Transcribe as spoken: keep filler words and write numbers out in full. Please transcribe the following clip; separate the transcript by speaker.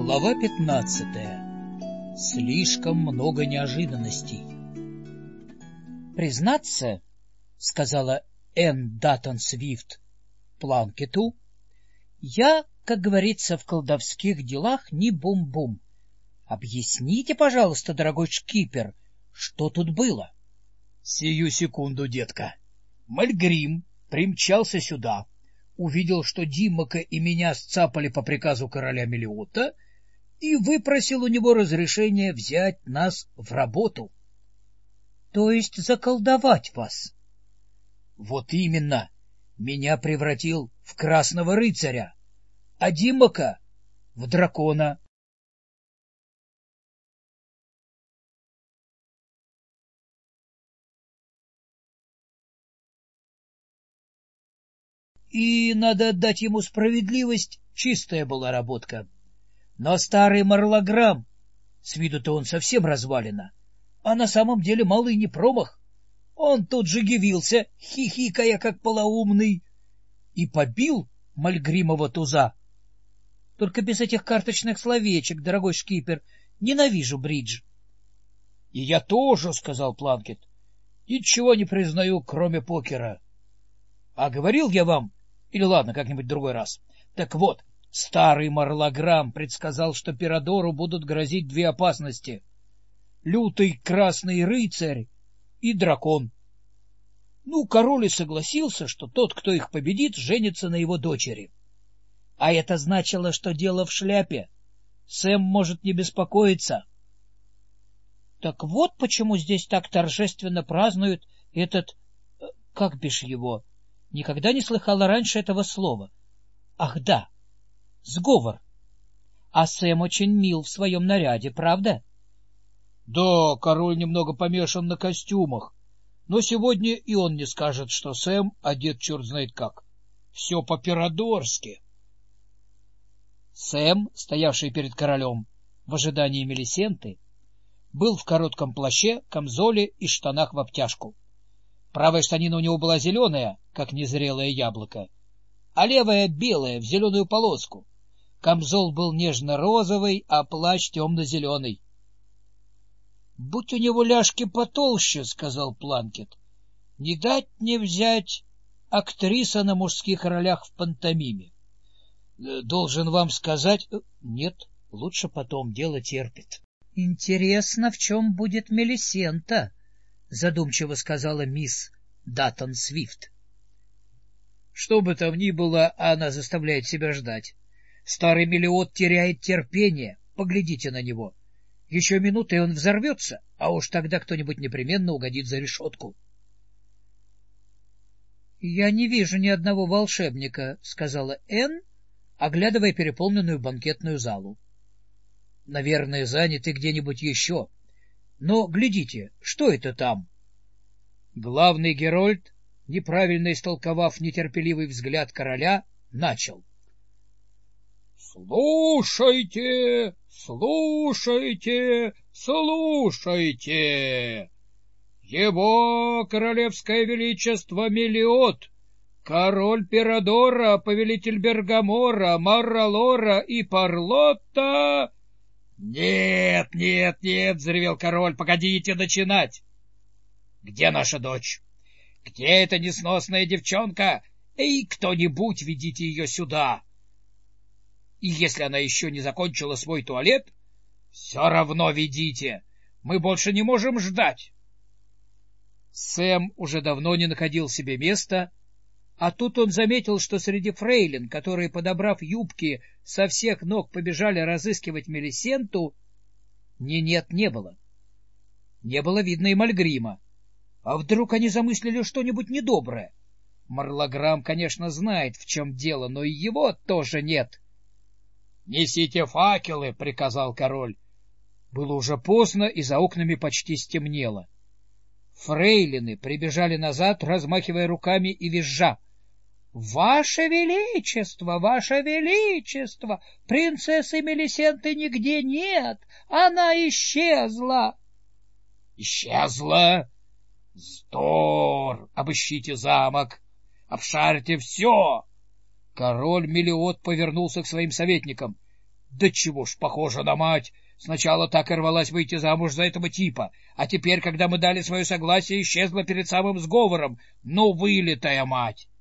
Speaker 1: Глава пятнадцатая. Слишком много неожиданностей. «Признаться, — сказала Энн Даттон Свифт Планкетту, — я, как говорится в колдовских делах, не бум-бум. Объясните, пожалуйста, дорогой шкипер, что тут было?» «Сию секунду, детка. Мальгрим примчался сюда, увидел, что Диммока и меня сцапали по приказу короля Мелиота, и выпросил у него разрешение взять нас в работу». — То есть заколдовать вас? — Вот именно. Меня превратил в красного рыцаря, а Диммока — в дракона. И, надо отдать ему справедливость, чистая была работка. Но старый Марлограмм, с виду-то он совсем развалина, а на самом деле малый не промах. Он тут же явился, хихикая, как полоумный, и побил Мальгримова туза. Только без этих карточных словечек, дорогой шкипер, ненавижу бридж. — И я тоже, — сказал Планкетт, — ничего не признаю, кроме покера. А говорил я вам, или ладно, как-нибудь в другой раз. Так вот, старый Марлограмм предсказал, что Пирадору будут грозить две опасности — лютый красный рыцарь и дракон. Ну, король и согласился, что тот, кто их победит, женится на его дочери. А это значило, что дело в шляпе. Сэм может не беспокоиться. Так вот почему здесь так торжественно празднуют этот... Как бишь его? Никогда не слыхала раньше этого слова. Ах, да, сговор. А Сэм очень мил в своем наряде, правда? Да, король немного помешан на костюмах, но сегодня и он не скажет, что Сэм одет черт знает как. Все по-пирадорски. Сэм, стоявший перед королем в ожидании Мелисенты, был в коротком плаще, камзоле и штанах в обтяжку. Правая штанина у него была зеленая, как незрелое яблоко, а левая — белая, в зеленую полоску. Камзол был нежно-розовый, а плащ темно-зеленый. — Будь у него ляжки потолще, — сказал Планкетт, — не дать не взять актриса на мужских ролях в пантомиме. — Должен вам сказать... — Нет, лучше потом, дело терпит. — Интересно, в чем будет Мелисента? — задумчиво сказала мисс Даттон Свифт. Что бы там ни было, она заставляет себя ждать. Старый Мелиот теряет терпение, поглядите на него. Еще минуты, и он взорвется, а уж тогда кто-нибудь непременно угодит за решетку. — Я не вижу ни одного волшебника, — сказала Энн, оглядывая переполненную банкетную залу. — Наверное, заняты где-нибудь еще. Но глядите, что это там? Главный Герольд, неправильно истолковав нетерпеливый взгляд короля, начал. — Слушайте, слушайте, слушайте! Его королевское величество Мелиот, король Пирадора, повелитель Бергамора, Марралора и Парлотта... — Нет, нет, нет, — взревел король, — погодите начинать. — Где наша дочь? Где эта несносная девчонка? Эй, кто-нибудь, ведите ее сюда. И если она еще не закончила свой туалет, все равно ведите. Мы больше не можем ждать. Сэм уже давно не находил себе места, а тут он заметил, что среди фрейлин, которые, подобрав юбки, со всех ног побежали разыскивать Мелисенту, ни нет не было. Не было видно и Мальгрима. А вдруг они замыслили что-нибудь недоброе? Марлограмм, конечно, знает, в чем дело, но и его тоже нет. — Несите факелы, — приказал король. Было уже поздно, и за окнами почти стемнело. Фрейлины прибежали назад, размахивая руками и визжа. — Ваше Величество, Ваше Величество! Принцессы Мелисенты нигде нет! Она исчезла! — Исчезла? Вздор! Обыщите замок! Обшарьте все! Король Мелиот повернулся к своим советникам. Да чего ж похожа на мать! Сначала так и рвалась выйти замуж за этого типа, а теперь, когда мы дали свое согласие, исчезла перед самым сговором. Ну, вылитая мать!